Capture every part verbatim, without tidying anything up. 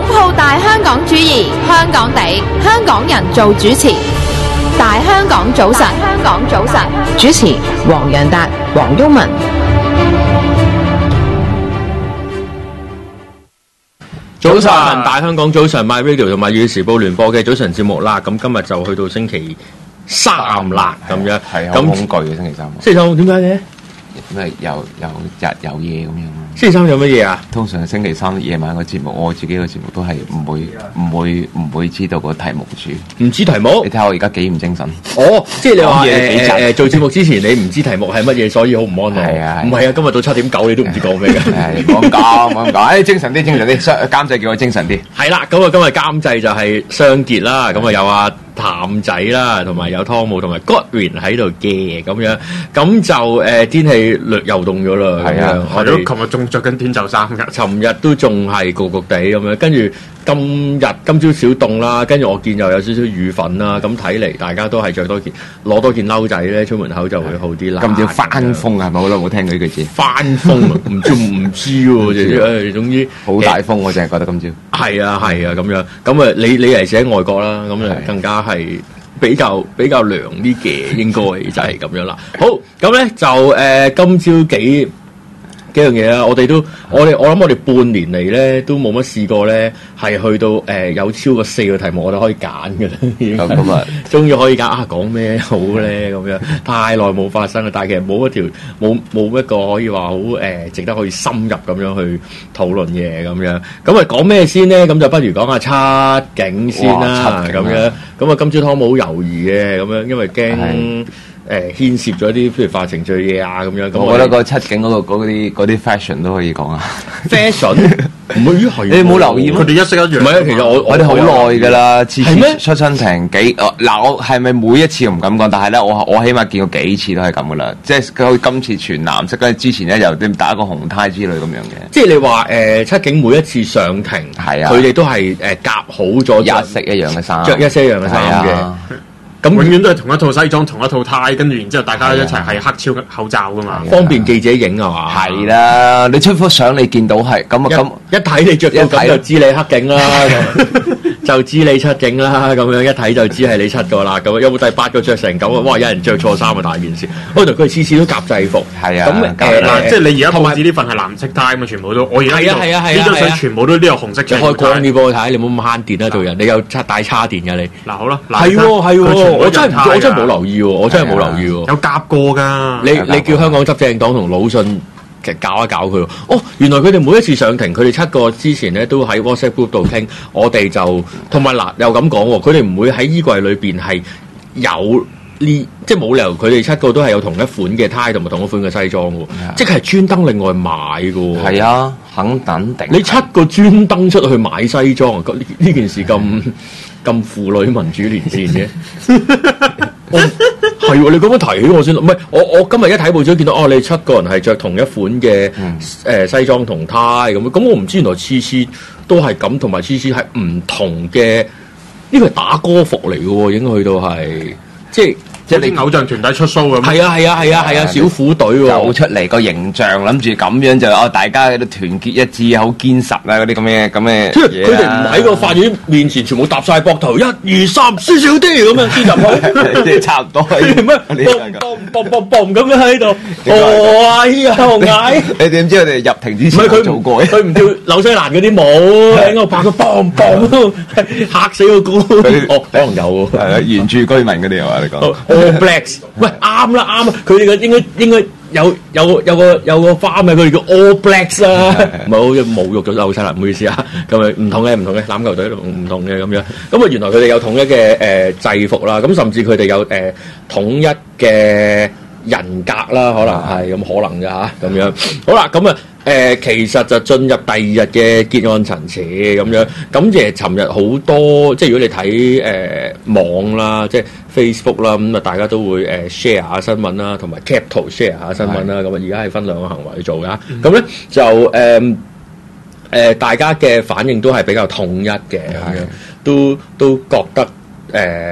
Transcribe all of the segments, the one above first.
抱大香港主義，香港地，香港人做主持。大香港早晨，香港早晨，主持黃洋達、黃毓民。 早晨，大香港早晨 ，My Radio 同埋《粵語時報》聯播嘅早晨節目啦。咁今日就去到星期三啦，咁樣係好恐懼嘅星期三。 星期三點解嘅？ 咩有有日有夜咁樣。 星期三有乜嘢啊？ 通常星期三夜晚個節目，我自己個節目都係唔會唔會唔會知道個題目住。 唔知題目？ 你睇下我而家幾唔精神。 哦，即係你話誒誒做節目之前你唔知題目係乜嘢，所以好唔安樂。 係啊， 唔係啊，今日到七點九你都唔知講咩嘅。 係冇咁講，冇咁講。誒，精神啲，精神啲。監製叫我精神啲。 係啦，咁啊今日監製就係雙傑啦，咁啊有阿譚仔啦，同埋有湯姆同埋 Godwin 喺度嘅咁樣，咁就誒天氣略又凍咗啦。 係啊， 我哋琴日仲着緊短袖衫㗎， 尋日都仲係焗焗地咁樣，跟住今日今朝少凍啦，跟住我見又有少少雨粉啦，咁睇嚟大家都係着多件攞多件褸仔咧，出門口就會好啲啦。 今朝翻風係咪好耐冇聽過呢句字？ 翻風啊，唔知唔知喎，誒總之好大風，我淨係覺得今朝係啊係啊咁樣，咁啊你你嚟自喺外國啦，咁啊更加係比較比較涼啲嘅，應該就係咁樣啦。好，咁咧就誒、呃、今朝幾幾樣嘢啦，我哋都我哋我諗我哋半年嚟咧都冇乜試過咧係去到誒、呃、有超過四個題目我哋可以揀嘅啦。 咁啊， 終於可以揀啊講咩好咧咁樣，太耐冇發生啦，但係其實冇一條冇冇一個可以話好誒值得可以深入咁樣去討論嘅咁樣。咁啊講咩先咧？咁就不如講下七警先啦，咁樣。咁啊今朝湯姆好猶豫嘅咁樣，因為驚。誒牽涉咗啲譬如法程序嘢啊咁樣，咁我覺得個七警嗰個嗰啲嗰啲 fashion 都可以講啊。 fashion 唔會於係你冇留意咩？ 佢哋一式一樣。 唔係啊，其實我我哋好耐㗎啦，次次咩出親庭幾嗱，我係咪每一次唔敢講？但係咧，我我起碼見過幾次都係咁㗎啦。即係佢今次全藍色，跟住之前咧又點打個紅呔之類咁樣嘅。 即係你話誒七警每一次上庭， 係啊， 佢哋都係誒夾好咗一式一樣嘅衫， 着一式一樣嘅衫嘅。 咁永遠都係同一套西裝、同一套呔，跟住然之後大家一齊係黑超口罩噶嘛， 方便記者影啊嘛。 係啦，你出幅相你見到係咁啊咁， 一睇你着到咁就知你黑警啦，就知你七警啦，咁樣一睇就知係你七個啦。咁有冇第八個着成咁啊？哇！有人着錯衫啊，大件事。嗰度佢次次都夾制服， 係啊。 咁誒即係你而家報紙呢份係藍色呔嘛，全部都我而家呢度呢張相全部都呢個紅色。 你開光啲俾我睇，你冇咁慳電啦，做人。你有插帶叉電㗎你。 嗱好啦， 係喎係喎。我真係唔知，我真係冇留意喎，我真係冇留意喎。 有夾過㗎， 你你叫香港執政黨同魯迅其實搞一搞佢。哦，原來佢哋每一次上庭，佢哋七個之前咧都喺 WhatsApp group 度傾，我哋就同埋嗱又咁講喎，佢哋唔會喺衣櫃裏邊係有呢，即係冇理由佢哋七個都係有同一款嘅呔同埋同一款嘅西裝喎，即係專登另外買㗎喎。 係啊，肯定定。 你七個專登出去買西裝啊？呢呢件事咁咁婦女民主連線嘅。係喎，你咁樣提起我先，唔係我我今日一睇報紙見到哦，你七個人係着同一款嘅誒、嗯呃、西裝同呔咁，咁我唔知原來次次都係咁，同埋次次係唔同嘅，呢個係打歌服嚟嘅喎，已經去到係即係。 即係你偶像團體出 show 咁， 係啊係啊係啊係啊，小虎隊喎， 走出嚟個形象，諗住咁樣就哦，大家都團結一致，好堅實啊嗰啲咁嘅咁嘅。 即係佢哋唔喺個法院面前，全部搭晒膊頭，一二三，少少啲咁樣先入去， 即係差唔多係咩？嘣嘣嘣嘣咁樣喺度，哦哎呀，好矮！ 你點知我哋入庭之前冇做過？ 佢唔跳紐西蘭嗰啲舞，喺度拍個嘣嘣，嚇死個姑。哦，可能有喎。係啊，原住居民嗰啲係嘛？你講。 All Blacks，喂啱啦啱啊！佢哋嘅應該應該有有有個有個花名，佢哋叫 All Blacks 啊，唔係好似侮辱咗紐西蘭，唔好意思啊。咁啊唔同嘅唔同嘅欖球隊唔同嘅咁樣。咁啊原來佢哋有統一嘅誒、呃、制服啦，咁甚至佢哋有誒、呃、統一嘅人格啦，可能係咁可能㗎嚇咁樣。好啦，咁啊。誒、呃、其實就進入第二日嘅結案陳詞咁樣，咁其實尋日好多，即係如果你睇誒、呃、網啦，即係 Facebook 啦，咁啊大家都會誒 share 下新聞啦，同埋 cap 圖 share 下新聞啦，咁啊而家係分兩個行為去做㗎，咁咧就誒誒、呃呃、大家嘅反應都係比較統一嘅，咁樣都都覺得誒。呃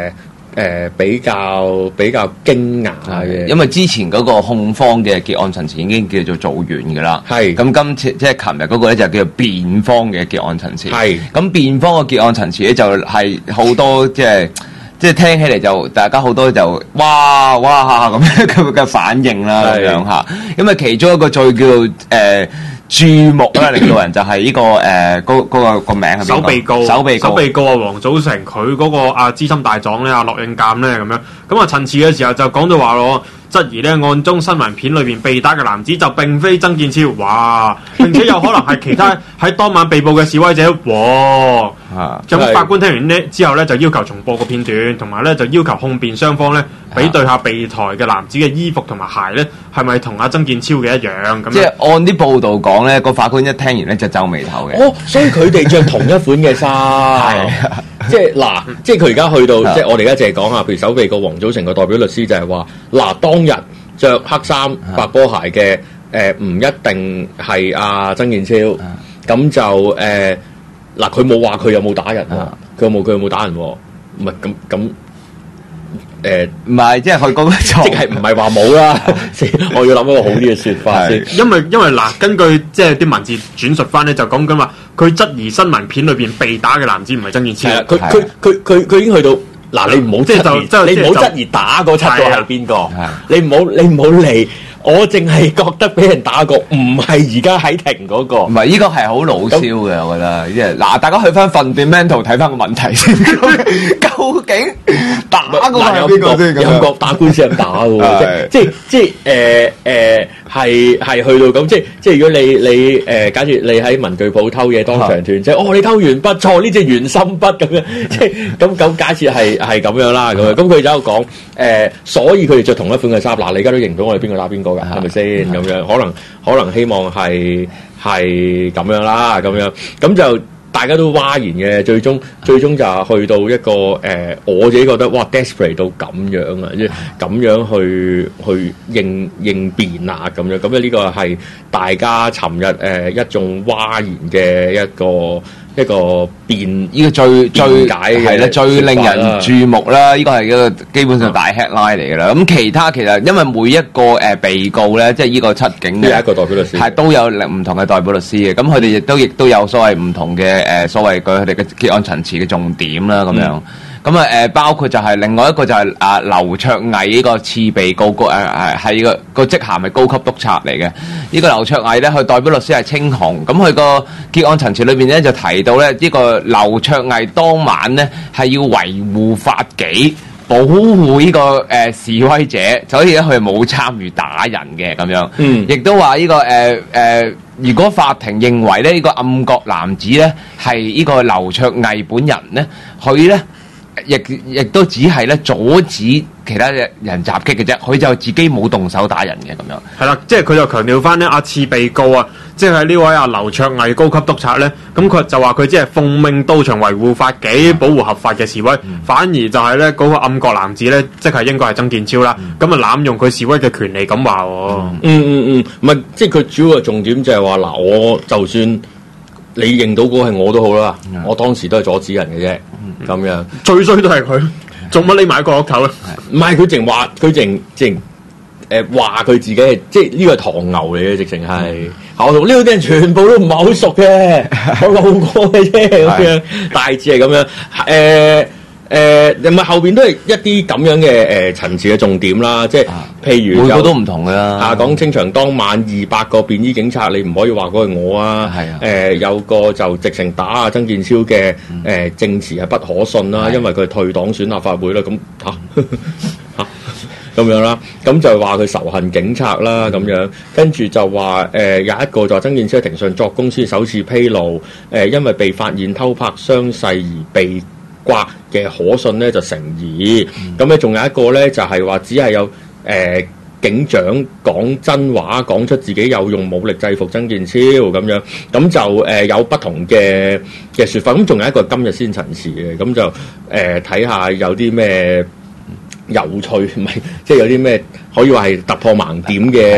誒比較比較驚訝嘅， 因為之前嗰個控方嘅結案陳詞已經叫做做完㗎啦。 係咁今次即係琴日嗰個咧就叫做辯方嘅結案陳詞。 係咁辯方嘅結案陳詞咧就係好多即係即係聽起嚟就大家好多就哇哇咁樣嘅嘅反應啦咁樣嚇。因為其中一個最叫誒。呃注目啦，領導人就係呢、這個誒，嗰、呃、嗰、那個個名係邊個？ 首被告， 首被告， 首被告啊，黃祖成佢嗰個啊資深大狀咧，阿駱應鑑咧咁樣，咁啊陳詞嘅時候就講到話咯，質疑咧案中新聞片裏邊被打嘅男子就並非曾健超，哇！並且有可能係其他喺當晚被捕嘅示威者，哇！ 啊， 咁法官聽完呢之後咧，就要求重播個片段，同埋咧就要求控辯雙方咧比對下被抬嘅男子嘅衣服同埋鞋咧，係咪同阿曾健超嘅一樣咁？ 即係按啲報道講咧，個法官一聽完咧就皺眉頭嘅。 哦，所以佢哋着同一款嘅衫，係即係嗱，即係佢而家去到，即係我哋而家淨係講下，譬如首被告黃祖成個代表律師就係話，嗱當日着黑衫白波鞋嘅，誒唔一定係阿曾健超，咁就誒嗱佢冇話佢有冇打人啊，佢有冇佢有冇打人喎，唔係咁咁。誒唔係，即係佢講錯， 即係唔係話冇啦。我要諗一個好啲嘅説法先。 因為因為嗱，根據即係啲文字轉述翻咧，就講緊話佢質疑新聞片裏邊被打嘅男子唔係曾健超。 係啦，佢佢佢佢佢已經去到嗱，你唔好即係就即係你唔好質疑打嗰七個係邊個。你唔好你唔好嚟。我淨係覺得俾人打過，唔係而家喺庭嗰個。 唔係，呢個係好老蕭嘅，我覺得。即係嗱，大家去翻 fundamental 睇翻個問題先。究竟打嗰個係邊個先？ 有個打官司係咁打嘅，即係即係誒誒係係去到咁，即係即係如果你你誒，假設你喺文具鋪偷嘢當場斷，即係哦，你偷完筆錯呢隻圓心筆咁樣，即係咁咁假設係係咁樣啦，咁樣咁佢就喺度講誒，所以佢哋着同一款嘅衫。嗱，你而家都認到我哋邊個打邊個。係咪先咁樣？可能可能希望係係咁樣啦，咁樣咁就大家都嘩然嘅。最終最終就係去到一個誒、呃，我自己覺得哇 desperate 到咁樣啊，即係咁樣去去應應變啊，咁樣咁啊呢個係大家尋日誒、呃、一眾嘩然嘅一個。一個辯呢個最最解係啦，最令人注目啦！呢個係一個基本上大 headline 嚟㗎啦。咁其他其實因為每一個誒被告咧，即係呢個七警嘅一個代表律師，係都有唔同嘅代表律師嘅。咁佢哋亦都亦都有所謂唔同嘅誒所謂佢哋嘅結案陳詞嘅重點啦，咁樣。咁啊誒，包括就係另外一個就係啊劉卓毅呢個次被告個誒誒係個個職銜係高級督察嚟嘅。呢個劉卓毅咧，佢代表律師係青紅。咁佢個結案陳詞裏邊咧就提到咧，呢個劉卓毅當晚咧係要維護法紀，保護呢個誒示威者，所以咧佢冇參與打人嘅咁樣。嗯，亦都話呢個誒誒，如果法庭認為咧呢個暗角男子咧係呢個劉卓毅本人咧，佢咧。亦亦都只係咧阻止其他嘅人襲擊嘅啫，佢就自己冇動手打人嘅咁樣。係啦，即係佢就強調翻咧，阿次被告啊，即係呢位阿劉卓毅高級督察咧，咁佢就話佢只係奉命到場維護法紀、保護合法嘅示威，嗯、反而就係咧嗰個暗角男子咧，即係應該係曾健超啦，咁啊濫用佢示威嘅權利咁話。嗯嗯嗯，唔係，即係佢主要嘅重點就係話嗱，我就算。你認到嗰個係我都好啦，嗯、我當時都係阻止人嘅啫，咁、嗯、樣最衰都係佢，做乜匿埋喺角落頭咧？唔係佢淨話，佢淨淨誒話佢自己係，即係呢個係唐牛嚟嘅，直情係。嗯、我同呢度啲人全部都唔係好熟嘅，我路過嘅啫，咁樣大致係咁樣，誒、呃。誒，唔係、呃、後邊都係一啲咁樣嘅誒陳詞嘅重點啦，即係譬如每個都唔同㗎啦。啊，講清場當晚二百個便衣警察，你唔可以話嗰係我啊。係啊。誒、呃，有個就直情打啊曾健超嘅誒、呃、證詞係不可信啦，因為佢退黨選立法會啦，咁嚇嚇咁樣啦，咁就話佢仇恨警察啦，咁樣跟住就話誒、呃、有一個就話曾健超喺庭上作供先首次披露，誒、呃、因為被發現偷拍傷勢而被刮嘅可信咧就成疑，咁咧仲有一個咧就係話只係有誒、呃、警長講真話，講出自己有用武力制服曾健超咁樣，咁就誒、呃、有不同嘅嘅説法，咁仲有一個今日先陳詞嘅，咁就誒睇下有啲咩有趣，唔係即係有啲咩可以話係突破盲點嘅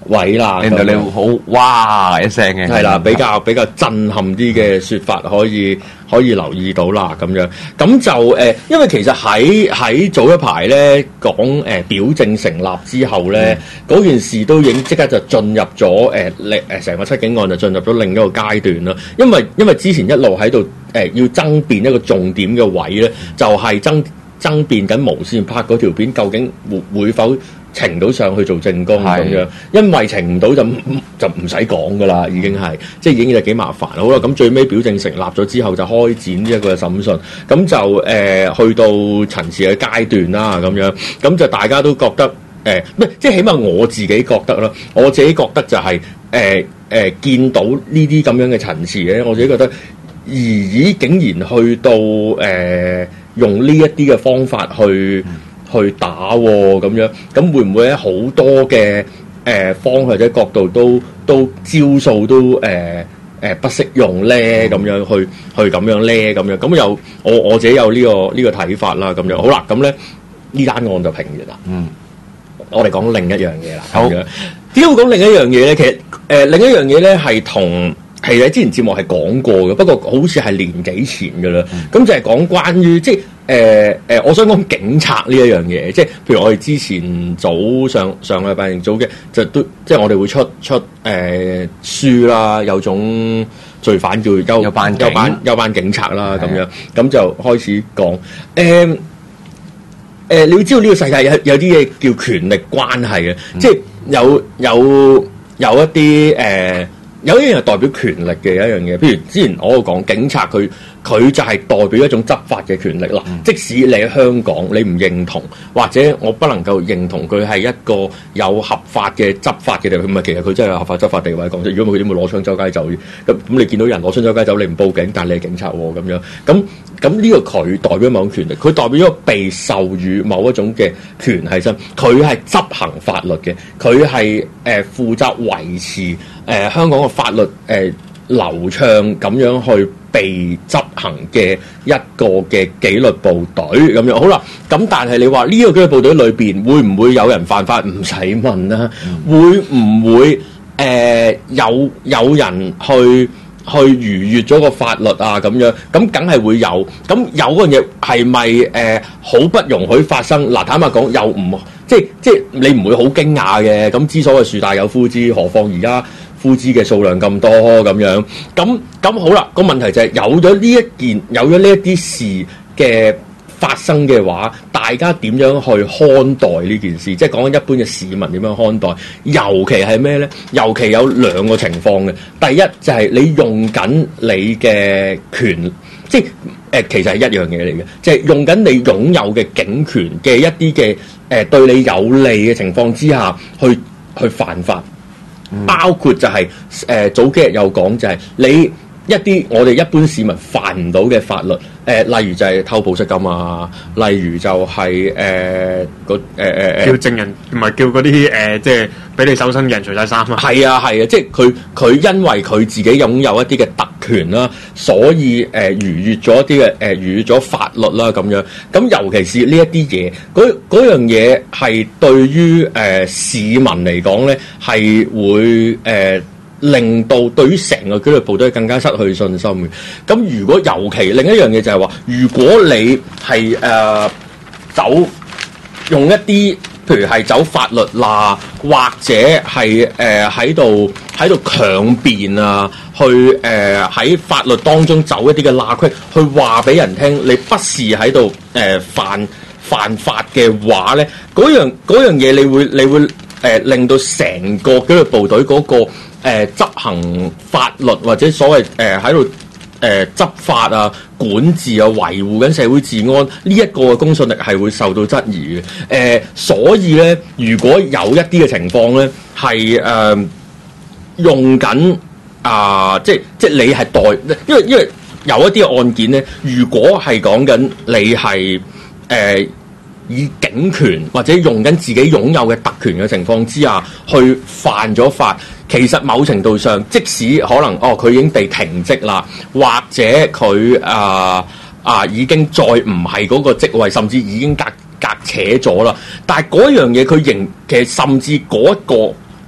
位啦， 令到你好哇一聲嘅， 係啦，比較比較震撼啲嘅説法可以可以留意到啦，咁樣咁就誒、呃，因為其實喺喺早一排咧講誒、呃、表證成立之後咧，嗰、嗯、件事都已經即刻就進入咗誒另誒成個七警案就進入咗另一個階段啦。因為因為之前一路喺度誒要爭辯一個重點嘅位咧，就係、是、爭爭辯緊無線拍嗰條片究竟會會否呈到上去做證供咁樣，因為呈唔到就就唔使講噶啦，已經係即係已經就幾麻煩。好啦，咁最尾表證成立咗之後，就開展呢一個審訊，咁就誒、呃、去到陳詞嘅階段啦，咁樣咁就大家都覺得誒，咩、呃、即係起碼我自己覺得啦，我自己覺得就係誒誒見到呢啲咁樣嘅陳詞咧，我自己覺得咦竟然去到誒、呃、用呢一啲嘅方法去。嗯去打喎、哦、咁樣，咁會唔會喺好多嘅誒、呃、方向或者角度都都招數都誒誒、呃呃、不適用咧？咁樣去去咁樣咧？咁樣咁有我我自己有呢、這個呢、這個睇法啦。咁樣好啦，咁咧呢單案就平完啦。嗯，我哋講另一樣嘢啦。好，點解會講另一樣嘢咧？其實誒、呃、另一樣嘢咧係同。係喺之前節目係講過嘅，不過好似係年幾前嘅啦。咁、嗯、就係講關於即係誒誒，我想講警察呢一樣嘢，即係譬如我哋之前早上上個禮拜定早嘅，就都即係我哋會出出誒、呃、書啦，有種罪犯叫休休班休班休班警察啦咁樣，咁就開始講誒誒，你要知道呢個世界有有啲嘢叫權力關係嘅，嗯、即係有有有一啲誒。呃有一樣係代表權力嘅一樣嘢，譬如之前我講警察，佢佢就係代表一種執法嘅權力啦。嗯、即使你喺香港，你唔認同，或者我不能夠認同佢係一個有合法嘅執法嘅地位，唔係其實佢真係有合法執法地位講啫。如果唔係佢點會攞槍周街走？咁咁你見到人攞槍周街走，你唔報警，但係你係警察喎咁樣。咁咁呢個佢代表某種權力，佢代表咗被授予某一種嘅權喺身，佢係執行法律嘅，佢係誒負責維持誒、呃、香港嘅法律誒、呃、流暢咁樣去被執行嘅一個嘅紀律部隊咁樣。好啦，咁但係你話呢個紀律部隊裏邊會唔會有人犯法？唔使問啦，嗯、會唔會誒、呃、有有人去？去逾越咗個法律啊咁樣，咁梗係會有。咁有嗰樣嘢係咪誒好不容許發生？嗱，坦白講，又唔即係即係你唔會好驚訝嘅。咁之所謂樹大有枯枝，何況而家枯枝嘅數量咁多咁樣。咁咁好啦，個問題就係有咗呢一件，有咗呢一啲事嘅發生嘅話，大家點樣去看待呢件事？即係講緊一般嘅市民點樣看待？尤其係咩咧？尤其有兩個情況嘅。第一就係你用緊你嘅權，即係誒、呃，其實係一樣嘢嚟嘅，就係、是、用緊你擁有嘅警權嘅一啲嘅誒對你有利嘅情況之下去去犯法，嗯、包括就係、是、誒、呃、早幾日有講就係你。一啲我哋一般市民犯唔到嘅法律，誒、呃，例如就係偷保釋金啊，例如就係誒個誒誒叫證人，唔係叫嗰啲誒，即係俾你搜身嘅人除晒衫啊。 係啊係啊，即係佢佢因為佢自己擁有一啲嘅特權啦，所以誒、呃、逾越咗一啲嘅誒逾越咗法律啦咁樣。咁尤其是呢一啲嘢，嗰嗰樣嘢係對於誒、呃、市民嚟講咧，係會誒。呃令到對於成個紀律部隊更加失去信心嘅。咁如果尤其另一樣嘢就係話，如果你係誒、呃、走用一啲，譬如係走法律啦，或者係誒喺度喺度強辯啊，去誒喺、呃、法律當中走一啲嘅罅隙，去話俾人聽，你不是喺度誒犯犯法嘅話咧，嗰樣嗰樣嘢，你會你會誒、呃、令到成個紀律部隊嗰、嗰個。誒、呃、執行法律或者所謂誒喺度誒執法啊、管治啊、維護緊社會治安呢一個嘅公信力係會受到質疑嘅。誒、呃，所以咧，如果有一啲嘅情況咧，係誒、呃、用緊啊、呃，即係即係你係代，因為因為有一啲嘅案件咧，如果係講緊你係誒。呃以警權或者用緊自己擁有嘅特權嘅情況之下，去犯咗法，其實某程度上，即使可能哦佢已經被停職啦，或者佢啊啊已經再唔係嗰個職位，甚至已經隔隔扯咗啦，但係嗰樣嘢佢仍其實甚至嗰一個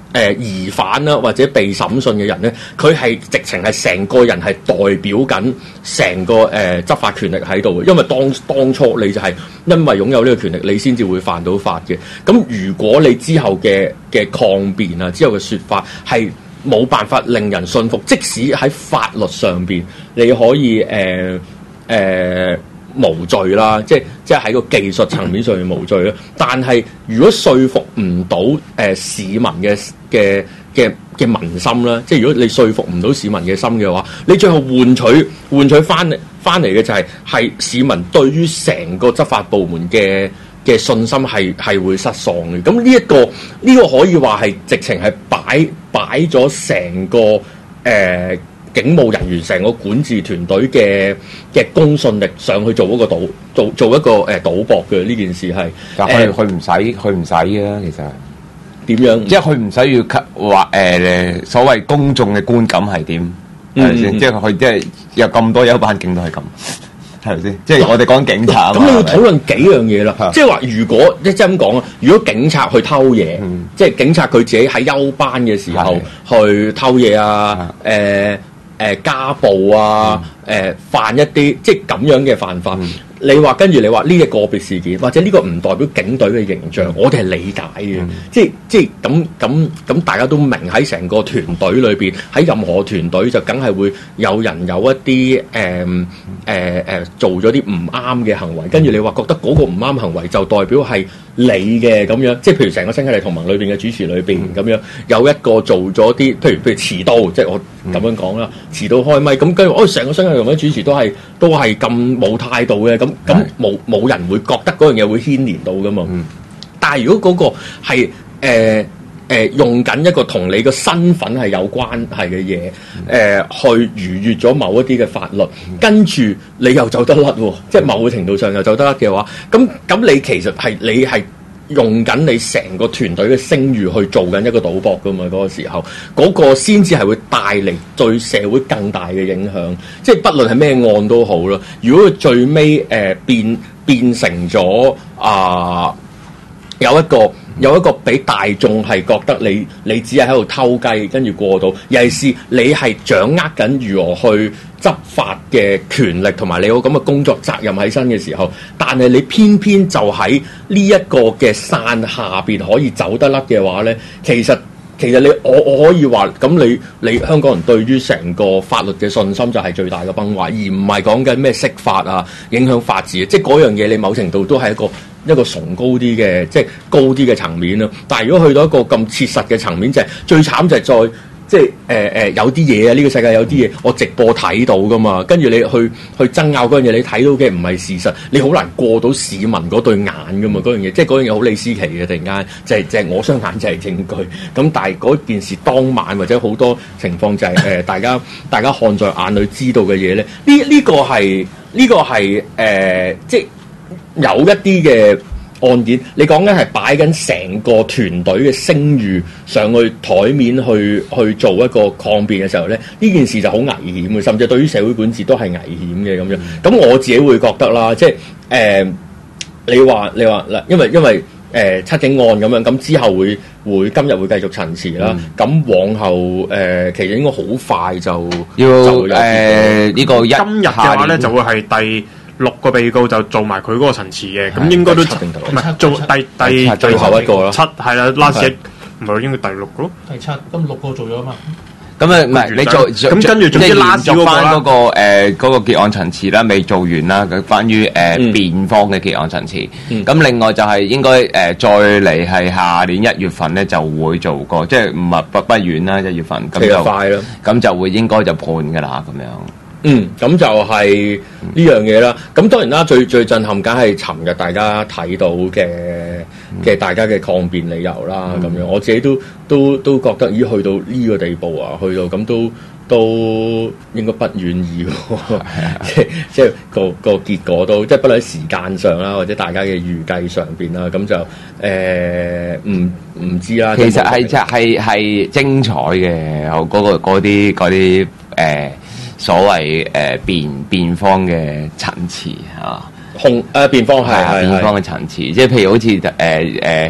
誒疑犯啦，或者被審訊嘅人咧，佢係直情係成個人係代表緊成個誒、呃、執法權力喺度嘅，因為當當初你就係因為擁有呢個權力，你先至會犯到法嘅。咁如果你之後嘅嘅抗辯啊，之後嘅説法係冇辦法令人信服，即使喺法律上邊你可以誒誒、呃呃、無罪啦，即係即係喺個技術層面上面無罪啦。但係如果說服唔到誒市民嘅嘅嘅嘅民心啦，即係如果你說服唔到市民嘅心嘅話，你最後換取換取翻嚟翻嚟嘅就係、是、係市民對於成個執法部門嘅嘅信心係係會失喪嘅。咁呢一個呢、這個可以話係直情係擺擺咗成個誒、呃、警務人員成個管治團隊嘅嘅公信力上去做一個賭做做一個誒、呃、賭博嘅呢件事係， 但係佢唔使佢唔使嘅其實。 點樣？ 即係佢唔使要話誒所謂公眾嘅觀感係點係咪先？即係佢即係有咁多休班警都係咁，係咪先？即係我哋講警察咁，你要討論幾樣嘢啦。即係話如果即係咁講啊，如果警察去偷嘢，嗯、即係警察佢自己喺休班嘅時候去偷嘢啊，誒誒、呃呃、家暴啊，誒、呃、犯一啲即係咁樣嘅犯法。嗯你話跟住你話呢個個別事件，或者呢個唔代表警隊嘅形象，我哋係理解嘅、嗯。即係即係咁咁咁，大家都明喺成個團隊裏邊，喺任何團隊就梗係會有人有一啲誒誒誒做咗啲唔啱嘅行為，跟住你話覺得嗰個唔啱行為就代表係你嘅咁樣。即係譬如成個新勢力同盟裏邊嘅主持裏邊咁樣，有一個做咗啲，譬如譬如遲到，即係我咁樣講啦，遲到開咪咁，跟住哦成個新勢力同盟主持都係都係咁冇態度嘅咁。咁冇冇人會覺得嗰樣嘢會牽連到噶嘛？嗯、但係如果嗰個係誒誒用緊一個同你個身份係有關係嘅嘢，誒、呃、去逾越咗某一啲嘅法律，嗯、跟住你又走得甩喎，即係某個程度上又走得甩嘅話，咁咁你其實係你係用緊你成個團隊嘅聲譽去做緊一個賭博噶嘛？嗰、嗰個時候，嗰、嗰個先至係會帶嚟對社會更大嘅影響。即係不論係咩案都好啦。如果佢最尾誒、呃、變變成咗啊、呃、有一個有一個俾大眾係覺得你你只係喺度偷雞，跟住過到，尤其是你係掌握緊如何去執法嘅權力，同埋你有咁嘅工作責任喺身嘅時候，但係你偏偏就喺呢一個嘅傘下邊可以走得甩嘅話咧，其實其實你我我可以話咁，你你香港人對於成個法律嘅信心就係最大嘅崩壞，而唔係講緊咩釋法啊、影響法治，即係嗰樣嘢，你某程度都係一個一個崇高啲嘅，即係高啲嘅層面咯。但係如果去到一個咁切實嘅層面，就係、是、最慘就係再。即係誒誒有啲嘢啊！呢、這個世界有啲嘢我直播睇到噶嘛，跟住你去去爭拗嗰樣嘢，你睇到嘅唔係事實，你好難過到市民嗰對眼噶嘛，嗰樣嘢，即係嗰樣嘢好李思琪嘅，突然間就係、是、就係、是、我雙眼就係證據。咁但係嗰件事當晚或者好多情況就係、是、誒、呃、大家大家看在眼裏知道嘅嘢咧，呢呢、這個係呢、這個係誒、呃、即係有一啲嘅。案件，你講緊係擺緊成個團隊嘅聲譽上去台面去去做一個抗辯嘅時候咧，呢件事就好危險嘅，甚至對於社會管治都係危險嘅咁樣。咁、嗯、我自己會覺得啦，即係誒、呃，你話你話嗱，因為因為誒、呃、七警案咁樣，咁之後會會今日會繼續陳詞啦。咁、嗯、往後誒、呃，其實應該好快就要誒呢、呃這個一今日嘅話咧，就會係第六個被告就做埋佢嗰個陳詞嘅，咁應該都唔係做第第最後一個咯， 七係啦 last 唔係應該第六個咯， 第七咁六個做咗嘛？ 咁啊唔係你做咁跟住總之 last 嗰翻嗰個誒嗰個結案陳詞啦，未做完啦。佢關於誒辯方嘅結案陳詞，咁另外就係應該誒再嚟係下年一月份咧就會做個，即係唔係不不遠啦一月份咁就快咯，咁就會應該就判㗎啦咁樣。 嗯，咁就係呢樣嘢啦。咁當然啦，最最震撼梗係尋日大家睇到嘅嘅、嗯、大家嘅抗辯理由啦。咁、嗯、樣我自己都都都覺得，咦，去到呢個地步啊，去到咁都都應該不願意喎。即即係個個結果都即係不論喺時間上啦，或者大家嘅預計上邊啦，咁就誒唔唔知啦。 其實係就係係精彩嘅，嗰、嗰個嗰啲嗰啲誒。所謂誒、呃、辯辯方嘅陳詞嚇， 控誒辯方係係辯方嘅陳詞，即係譬如好似誒誒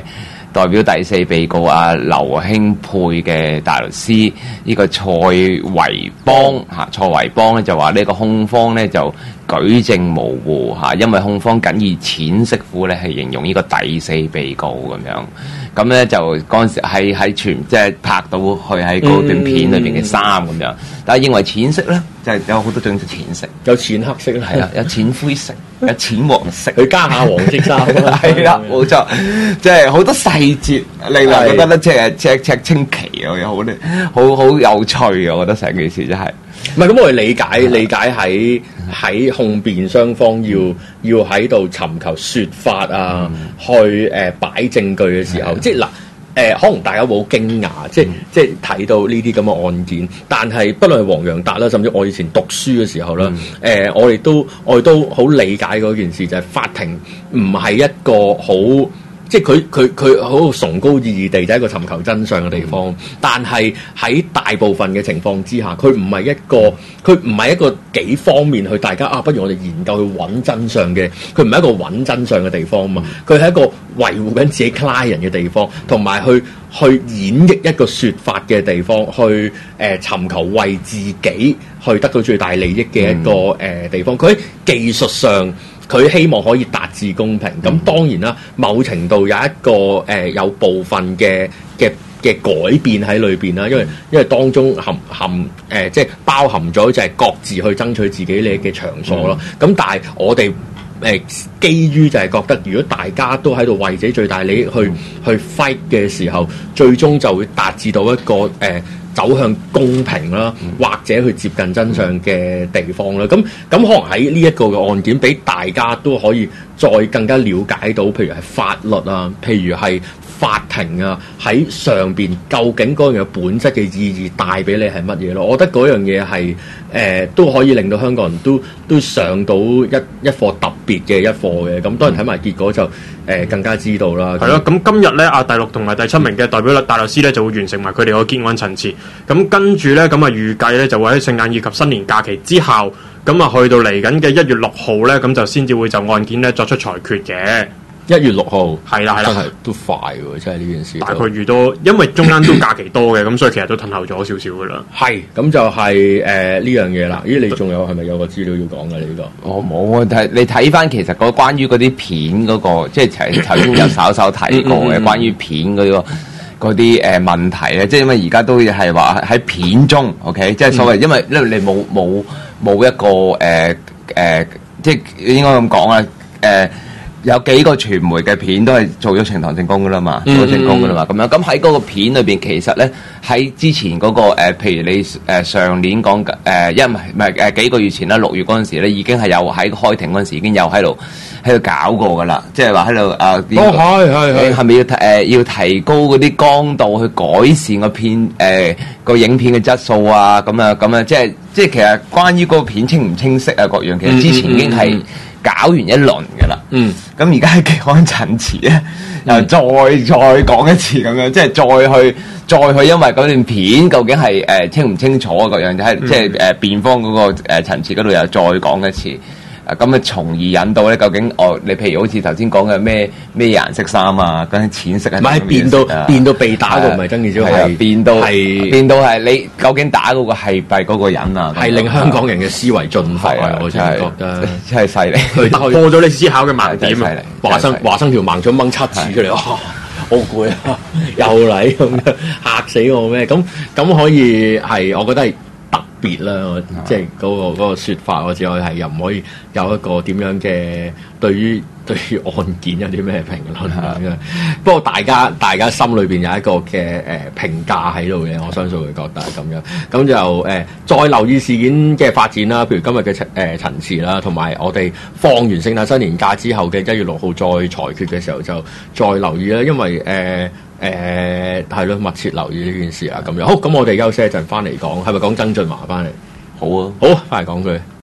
代表第四被告啊劉興沛嘅大律師呢、這個蔡維邦嚇，蔡維邦咧就話呢個控方咧就舉證模糊嚇，因為控方僅以淺色符咧係形容呢個第四被告咁樣。咁咧就嗰陣時喺喺全即係拍到佢喺嗰段片裏邊嘅衫咁樣，但係認為淺色咧就係、是、有好多種淺色， 有淺黑色啦， 係啦，有淺灰色，有淺黃色， 佢加下黃色衫， 係啦，冇錯，即係好多細節令人覺得咧，即係赤赤清奇啊，又好咧，好好有趣啊！我覺得成件事真係。 唔係咁，我哋理解理解喺喺控辯雙方要要喺度尋求説法啊，嗯、去誒、呃、擺證據嘅時候，即係嗱誒，可能大家會好驚訝，即係、嗯、即係睇到呢啲咁嘅案件，但係不論係黃洋達啦，甚至我以前讀書嘅時候啦，誒、嗯呃，我哋都我哋都好理解嗰件事，就係、是、法庭唔係一個好。即係佢佢佢好崇高意義地就係一個尋求真相嘅地方，嗯、但係喺大部分嘅情況之下，佢唔係一個佢唔係一個幾方面去大家啊，不如我哋研究去揾真相嘅，佢唔係一個揾真相嘅地方啊嘛，佢係、嗯、一個維護緊自己 client 嘅地方，同埋去去演繹一個説法嘅地方，去誒、呃、尋求為自己去得到最大利益嘅一個誒、嗯呃、地方，佢喺技術上。佢希望可以達至公平，咁、嗯、當然啦，某程度有一個誒、呃、有部分嘅嘅嘅改變喺裏邊啦，因為因為當中含含誒、呃、即係包含咗就係各自去爭取自己利益嘅場所咯。咁、嗯、但係我哋誒、呃、基於就係覺得，如果大家都喺度為自己最大利益去、嗯、去 fight 嘅時候，最終就會達至到一個誒。呃走向公平啦，或者去接近真相嘅地方啦。咁咁可能喺呢一個嘅案件，俾大家都可以再更加了解到，譬如係法律啊，譬如係法庭啊，喺上邊究竟嗰樣嘢本質嘅意義帶俾你係乜嘢咯？我覺得嗰樣嘢係誒都可以令到香港人都都上到一一課特別嘅一課嘅。咁當然睇埋結果就誒、呃、更加知道啦。 係咯，咁今日咧啊第六同埋第七名嘅代表律大律師咧就會完成埋佢哋個結案陳詞。咁跟住咧，咁啊預計咧就會喺聖誕以及新年假期之後，咁啊去到嚟緊嘅一月六號咧，咁就先至會就案件咧作出裁決嘅。 一月六號係啦係啦， 真係都快喎！真係呢件事大概預到，因為中間都假期多嘅，咁所以其實都褪後咗少少噶啦。 係，咁就係誒呢樣嘢啦。咦，你仲有係咪有個資料要講嘅呢個？ 我冇啊，睇你睇翻其實嗰關於嗰啲片嗰、嗰個，即係頭先有稍稍提過嘅關於片嗰、嗰個嗰啲誒問題咧，即係因為而家都係話喺片中 ，OK， 即係所謂，因為因為你冇冇冇一個誒誒、呃呃，即係應該咁講啊，誒、呃。有幾個傳媒嘅片都係做咗呈堂證供噶啦嘛，做咗證供噶啦嘛，咁樣咁喺嗰個片裏邊，其實咧喺之前嗰、那個、呃、譬如你誒、呃、上年講誒、呃，因為唔係誒幾個月前啦，六月嗰陣時咧已經係有喺開庭嗰陣時已經有喺度喺度搞過噶啦，即係話喺度啊，哦係係係，係咪要誒、呃、要提高嗰啲光度去改善個片誒、呃、個影片嘅質素啊？咁啊咁啊，即係即係其實關於嗰個片清唔清晰啊各樣，其實之前已經係。嗯嗯嗯搞完一輪嘅啦，嗯，咁而家喺結案陳詞咧，又再再講一次咁樣，即係再去再去，因為嗰段片究竟係誒、呃、清唔清楚啊？各樣就係、嗯、即係誒辯方嗰個誒陳詞嗰度又再講一次。咁啊，從而引到咧，究竟哦，你譬如好似頭先講嘅咩咩顏色衫啊，嗰啲淺色係， 唔係變到變到被打個唔係曾健超，係變到係變到係你究竟打嗰個係咪嗰個人啊？係令香港人嘅思維進化啊！我真係覺得真係犀利， 佢突破咗你思考嘅盲點啊！ 華生華生條盲腸掹七次出嚟，哇！好攰啊！又嚟咁樣嚇死我咩？咁咁可以係，我覺得係。別啦，即係嗰個嗰、嗰個説法，我只可以係又唔可以有一個點樣嘅對於對於案件有啲咩評論咁樣。不過大家大家心裏邊有一個嘅誒、呃、評價喺度嘅，我相信會覺得係咁樣。咁就誒、呃、再留意事件嘅發展啦，譬如今日嘅陳誒陳詞啦，同埋我哋放完聖誕新年假之後嘅一月六號再裁決嘅時候就再留意啦，因為誒。呃誒係咯，密切留意呢件事啊，咁樣好。咁我哋休息一陣，翻嚟講，係咪講曾俊華翻嚟？ 好啊， 好，翻嚟講句。